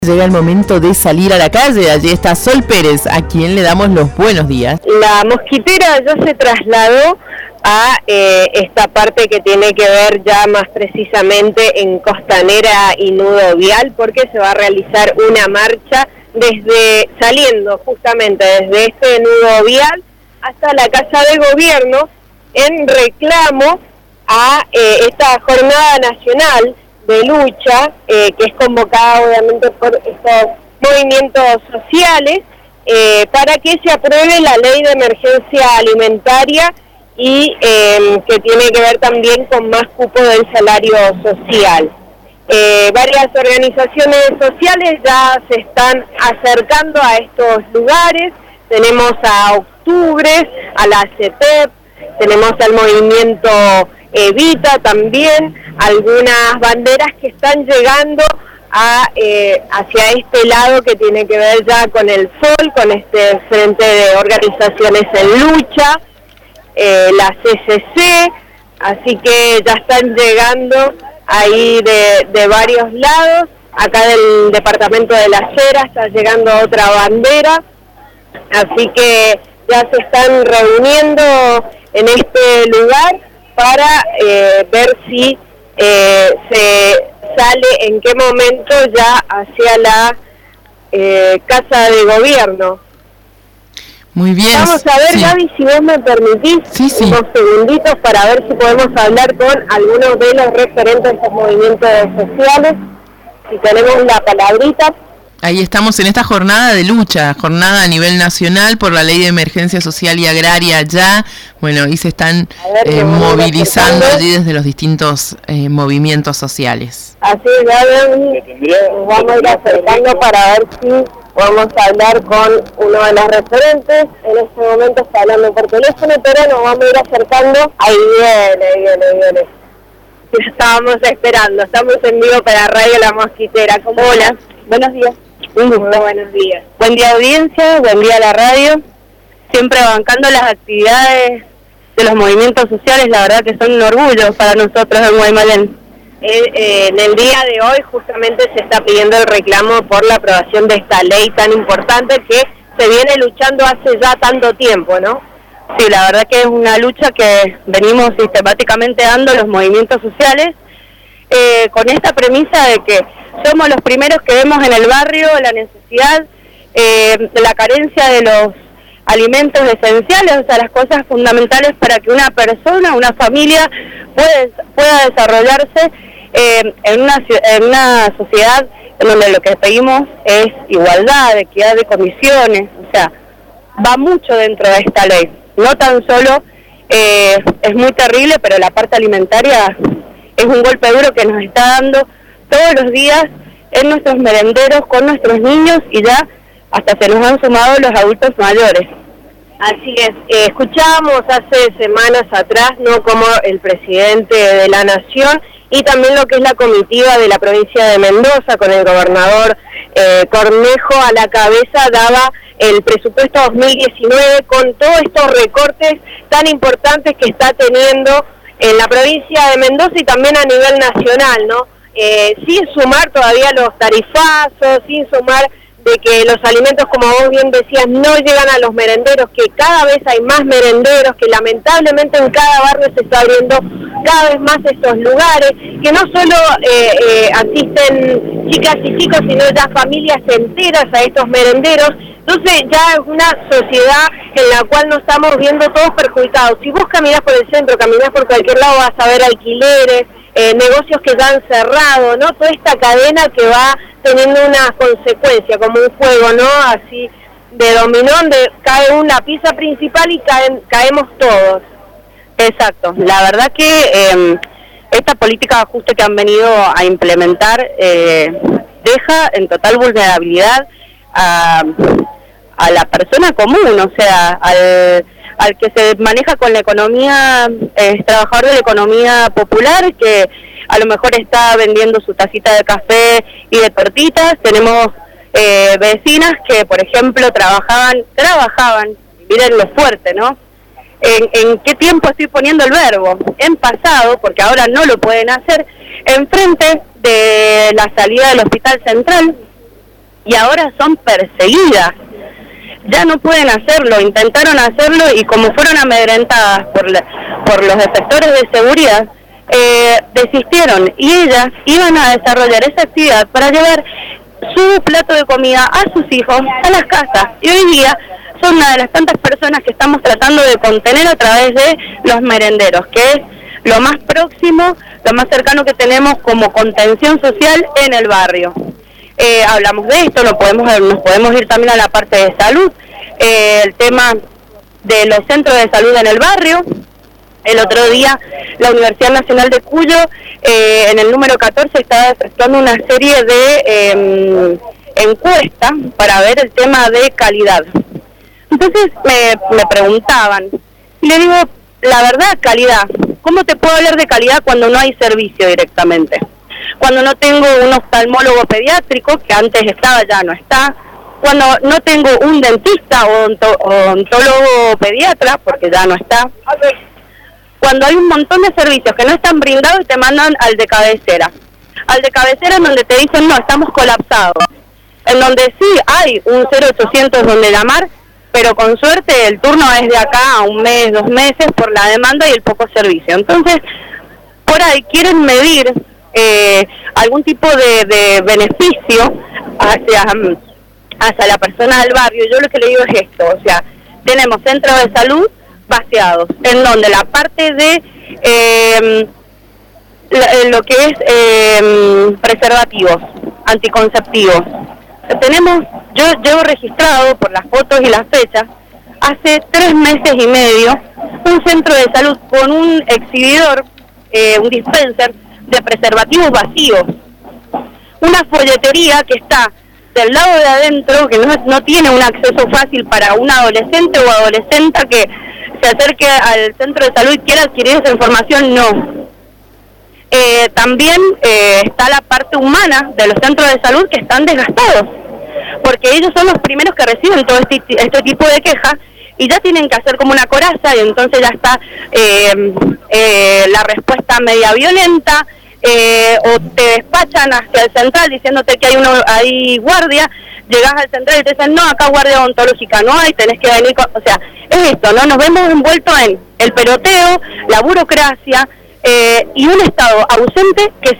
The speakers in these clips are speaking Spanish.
Llega el momento de salir a la calle. Allí está Sol Pérez, a quien le damos los buenos días. La mosquitera ya se trasladó a esta parte que tiene que ver ya más precisamente en Costanera y Nudo Vial, porque se va a realizar una marcha saliendo justamente desde este Nudo Vial hasta la Casa de Gobierno en reclamo a esta jornada nacional de lucha que es convocada obviamente por estos movimientos sociales para que se apruebe la ley de emergencia alimentaria y que tiene que ver también con más cupo del salario social. Varias organizaciones sociales ya se están acercando a estos lugares. Tenemos a Octubres, a la CETEP, tenemos al movimiento Evita también, algunas banderas que están llegando hacia este lado que tiene que ver ya con el FOL, con este Frente de Organizaciones en Lucha, la CCC, así que ya están llegando ahí de varios lados. Acá del departamento de La Cera está llegando otra bandera, así que ya se están reuniendo en este lugar para ver si se sale en qué momento ya hacia la Casa de Gobierno. Muy bien. Vamos a ver, sí. Gaby, si vos me permitís unos segunditos para ver si podemos hablar con algunos de los referentes de estos movimientos sociales, si tenemos la palabrita. Ahí estamos en esta jornada de lucha, jornada a nivel nacional por la ley de emergencia social y agraria ya. Bueno, y se están movilizando allí desde los distintos movimientos sociales. Así es, nos vamos a ir acercando para ver si podemos hablar con uno de los referentes. En este momento está hablando por teléfono, pero nos vamos a ir acercando. Ahí viene. Estábamos esperando, estamos en vivo para Radio La Mosquitera. ¿Cómo? Hola, buenos días. Muy buenos días. Buen día audiencia, buen día a la radio. Siempre bancando las actividades de los movimientos sociales, la verdad que son un orgullo para nosotros en Guaymallén. En el día de hoy justamente se está pidiendo el reclamo por la aprobación de esta ley tan importante que se viene luchando hace ya tanto tiempo, ¿no? Sí, la verdad que es una lucha que venimos sistemáticamente dando los movimientos sociales con esta premisa de que somos los primeros que vemos en el barrio la necesidad, la carencia de los alimentos esenciales, o sea, las cosas fundamentales para que una persona, una familia pueda desarrollarse en una sociedad en donde lo que pedimos es igualdad, equidad de condiciones, o sea, va mucho dentro de esta ley. No tan solo es muy terrible, pero la parte alimentaria es un golpe duro que nos está dando todos los días en nuestros merenderos con nuestros niños y ya hasta se nos han sumado los adultos mayores. Así es, escuchábamos hace semanas atrás, ¿no?, como el presidente de la Nación y también lo que es la comitiva de la provincia de Mendoza con el gobernador Cornejo a la cabeza daba el presupuesto 2019 con todos estos recortes tan importantes que está teniendo en la provincia de Mendoza y también a nivel nacional, ¿no? Sin sumar todavía los tarifazos, sin sumar de que los alimentos, como vos bien decías, no llegan a los merenderos, que cada vez hay más merenderos, que lamentablemente en cada barrio se está abriendo cada vez más estos lugares, que no solo asisten chicas y chicos, sino ya familias enteras a estos merenderos. Entonces ya es una sociedad en la cual nos estamos viendo todos perjudicados. Si vos caminás por el centro, caminás por cualquier lado, vas a ver alquileres, negocios que ya han cerrado, ¿no? Toda esta cadena que va teniendo una consecuencia, como un juego, ¿no? Así de dominó, donde cae una pieza principal y caemos todos. Exacto. La verdad que esta política de ajuste que han venido a implementar deja en total vulnerabilidad a la persona común, o sea, al que se maneja con la economía, trabajador de la economía popular, que a lo mejor está vendiendo su tacita de café y de tortitas. Tenemos vecinas que, por ejemplo, trabajaban, miren lo fuerte, ¿no? ¿En qué tiempo estoy poniendo el verbo? En pasado, porque ahora no lo pueden hacer, enfrente de la salida del Hospital Central, y ahora son perseguidas. Ya no pueden hacerlo, intentaron hacerlo y como fueron amedrentadas por los efectores de seguridad, desistieron y ellas iban a desarrollar esa actividad para llevar su plato de comida a sus hijos a las casas. Y hoy día son una de las tantas personas que estamos tratando de contener a través de los merenderos, que es lo más próximo, lo más cercano que tenemos como contención social en el barrio. Hablamos de esto, nos podemos ir también a la parte de salud, el tema de los centros de salud en el barrio. El otro día la Universidad Nacional de Cuyo, en el número 14, estaba efectuando una serie de encuestas para ver el tema de calidad. Entonces me preguntaban, y le digo, la verdad, calidad, ¿cómo te puedo hablar de calidad cuando no hay servicio directamente? Cuando no tengo un oftalmólogo pediátrico, que antes estaba, ya no está. Cuando no tengo un dentista o odontólogo pediatra, porque ya no está. Cuando hay un montón de servicios que no están brindados y te mandan al de cabecera. Al de cabecera en donde te dicen, no, estamos colapsados. En donde sí hay un 0800 donde llamar, pero con suerte el turno es de acá a un mes, 2 meses, por la demanda y el poco servicio. Entonces, por ahí quieren medir algún tipo de beneficio hacia la persona del barrio. Yo lo que le digo es esto, o sea, tenemos centros de salud vaciados, en donde la parte de lo que es preservativos, anticonceptivos, yo llevo registrado por las fotos y las fechas, hace 3 meses y medio, un centro de salud con un exhibidor, un dispenser de preservativos vacíos, una folletería que está del lado de adentro, que no tiene un acceso fácil para un adolescente o adolescente que se acerque al centro de salud y quiera adquirir esa información, no. También está la parte humana de los centros de salud que están desgastados, porque ellos son los primeros que reciben todo este tipo de quejas y ya tienen que hacer como una coraza y entonces ya está la respuesta media violenta, o te despachan hacia el central diciéndote que hay guardia, llegas al central y te dicen, no, acá guardia odontológica no hay, tenés que venir o sea, es esto, ¿no? Nos vemos envueltos en el peloteo, la burocracia, y un Estado ausente que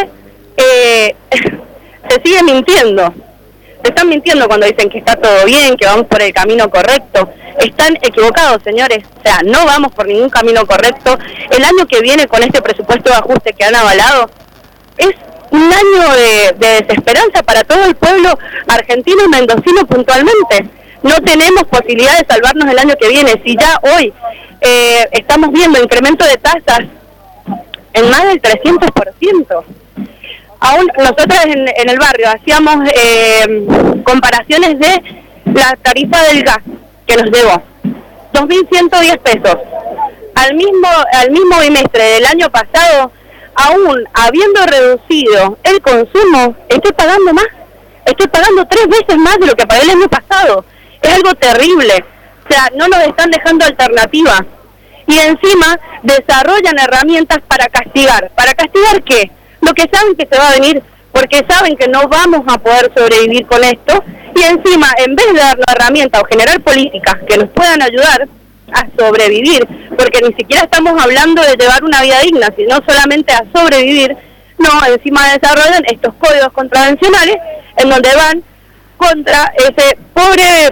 se sigue mintiendo. Se están mintiendo cuando dicen que está todo bien, que vamos por el camino correcto. Están equivocados, señores. O sea, no vamos por ningún camino correcto. El año que viene, con este presupuesto de ajuste que han avalado, es un año de desesperanza para todo el pueblo argentino y mendocino puntualmente. No tenemos posibilidad de salvarnos el año que viene. Si ya hoy estamos viendo incremento de tasas en más del 300%. Aún nosotros en el barrio hacíamos comparaciones de la tarifa del gas que nos llegó, 2.110 pesos. Al mismo bimestre del año pasado, aún habiendo reducido el consumo, estoy pagando más. Estoy pagando 3 veces más de lo que pagué el año pasado. Es algo terrible. O sea, no nos están dejando alternativa. Y encima desarrollan herramientas para castigar. ¿Para castigar qué? Lo que saben que se va a venir, porque saben que no vamos a poder sobrevivir con esto, y encima, en vez de darnos herramientas o generar políticas que nos puedan ayudar a sobrevivir, porque ni siquiera estamos hablando de llevar una vida digna, sino solamente a sobrevivir, no, encima desarrollan estos códigos contravencionales, en donde van contra ese pobre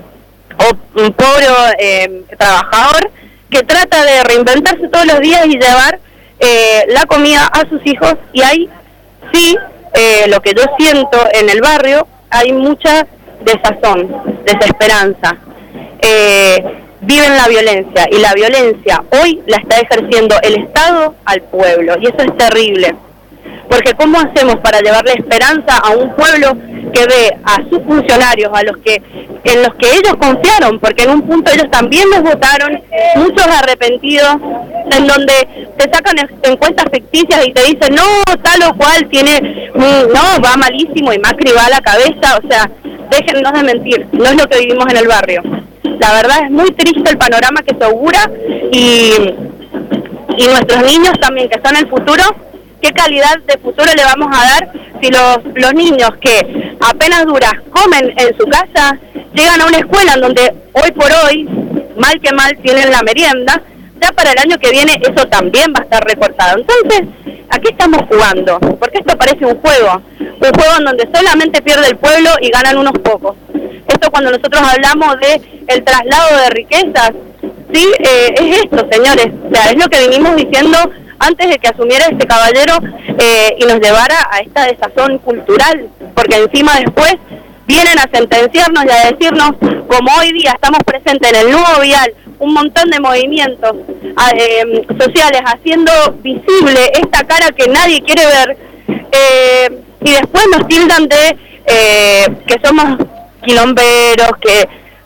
trabajador que trata de reinventarse todos los días y llevar la comida a sus hijos. Y ahí sí, lo que yo siento en el barrio, hay mucha desazón, desesperanza. Viven la violencia, y la violencia hoy la está ejerciendo el Estado al pueblo, y eso es terrible. Porque ¿cómo hacemos para llevarle esperanza a un pueblo que ve a sus funcionarios, en los que ellos confiaron? Porque en un punto ellos también los votaron, muchos arrepentidos, en donde te sacan encuestas ficticias y te dicen, no, tal o cual no, va malísimo y Macri va a la cabeza. O sea, déjennos de mentir, no es lo que vivimos en el barrio. La verdad es muy triste el panorama que se augura, y nuestros niños también, que son el futuro. ¿Qué calidad de futuro le vamos a dar si los niños que apenas duras comen en su casa, llegan a una escuela en donde hoy por hoy, mal que mal, tienen la merienda, ya para el año que viene eso también va a estar recortado. Entonces, ¿a qué estamos jugando? Porque esto parece un juego en donde solamente pierde el pueblo y ganan unos pocos. Esto cuando nosotros hablamos de el traslado de riquezas, sí, es esto, señores, o sea, es lo que vinimos diciendo antes de que asumiera este caballero y nos llevara a esta desazón cultural, porque encima después vienen a sentenciarnos y a decirnos, como hoy día estamos presentes en el nuevo vial, un montón de movimientos sociales haciendo visible esta cara que nadie quiere ver, y después nos tildan de que somos quilomberos, que,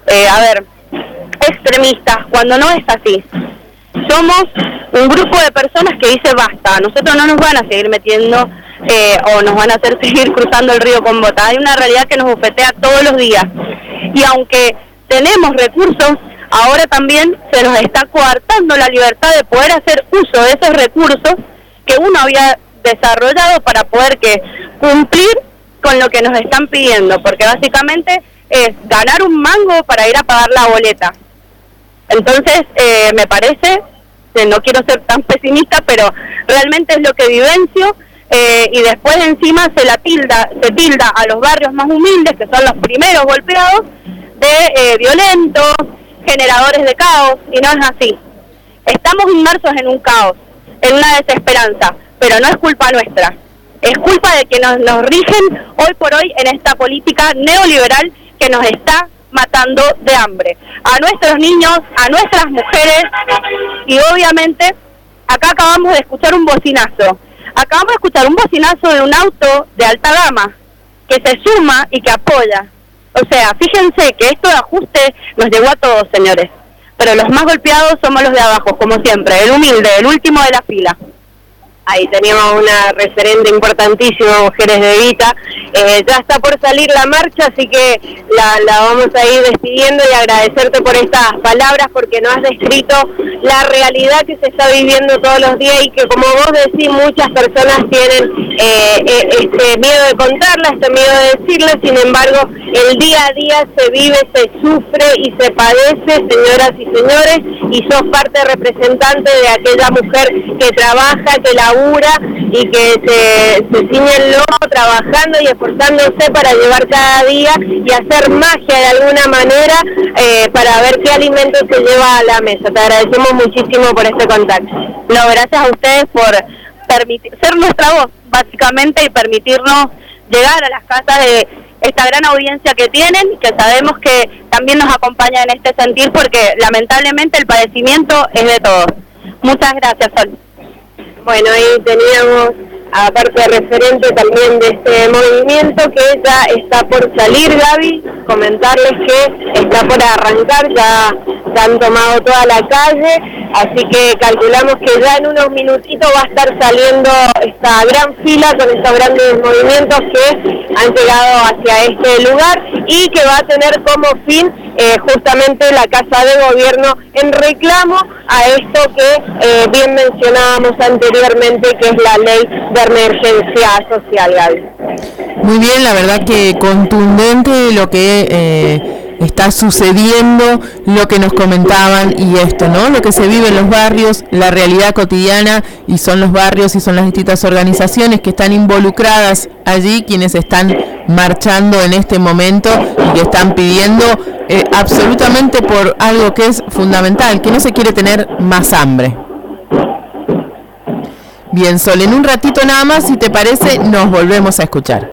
extremistas, cuando no es así. Somos un grupo de personas que dice basta, nosotros no nos van a seguir metiendo o nos van a hacer seguir cruzando el río con botas. Hay una realidad que nos bofetea todos los días. Y aunque tenemos recursos, ahora también se nos está coartando la libertad de poder hacer uso de esos recursos que uno había desarrollado para poder cumplir con lo que nos están pidiendo, porque básicamente es ganar un mango para ir a pagar la boleta. Entonces, me parece, no quiero ser tan pesimista, pero realmente es lo que vivencio, y después encima se tilda a los barrios más humildes, que son los primeros golpeados, de violentos, generadores de caos, y no es así. Estamos inmersos en un caos, en una desesperanza, pero no es culpa nuestra. Es culpa de que nos rigen hoy por hoy en esta política neoliberal que nos está matando de hambre. A nuestros niños, a nuestras mujeres, y obviamente acá acabamos de escuchar un bocinazo. Acabamos de escuchar un bocinazo de un auto de alta gama que se suma y que apoya. O sea, fíjense que esto de ajuste nos llegó a todos, señores. Pero los más golpeados somos los de abajo, como siempre, el humilde, el último de la fila. Ahí teníamos una referente importantísima, Mujeres de Evita. Ya está por salir la marcha, así que la vamos a ir despidiendo y agradecerte por estas palabras, porque nos has descrito la realidad que se está viviendo todos los días y que, como vos decís, muchas personas tienen este miedo de contarla, este miedo de decirla. Sin embargo, el día a día se vive, se sufre y se padece, señoras y señores, y sos parte representante de aquella mujer que trabaja, que labura y que se ciñe el lomo trabajando y esforzándose para llevar cada día y hacer magia de alguna manera para ver qué alimento se lleva a la mesa. Te agradecemos muchísimo por este contacto. No, gracias a ustedes por ser nuestra voz, básicamente, y permitirnos llegar a las casas de esta gran audiencia que tienen, que sabemos que también nos acompaña en este sentir, porque lamentablemente el padecimiento es de todos. Muchas gracias, Sol. Bueno, ahí teníamos, aparte referente también de este movimiento, que ya está por salir, Gaby. Comentarles que está por arrancar, ya han tomado toda la calle, así que calculamos que ya en unos minutitos va a estar saliendo esta gran fila con estos grandes movimientos que han llegado hacia este lugar y que va a tener como fin justamente la Casa de Gobierno en reclamo a esto que bien mencionábamos anteriormente, que es la ley de emergencia social, Gaby. Muy bien, la verdad que contundente lo que está sucediendo, lo que nos comentaban y esto, ¿no? Lo que se vive en los barrios, la realidad cotidiana, y son los barrios y son las distintas organizaciones que están involucradas allí, quienes están marchando en este momento y que están pidiendo absolutamente por algo que es fundamental, que no se quiere tener más hambre. Bien, Sol, en un ratito nada más, si te parece, nos volvemos a escuchar.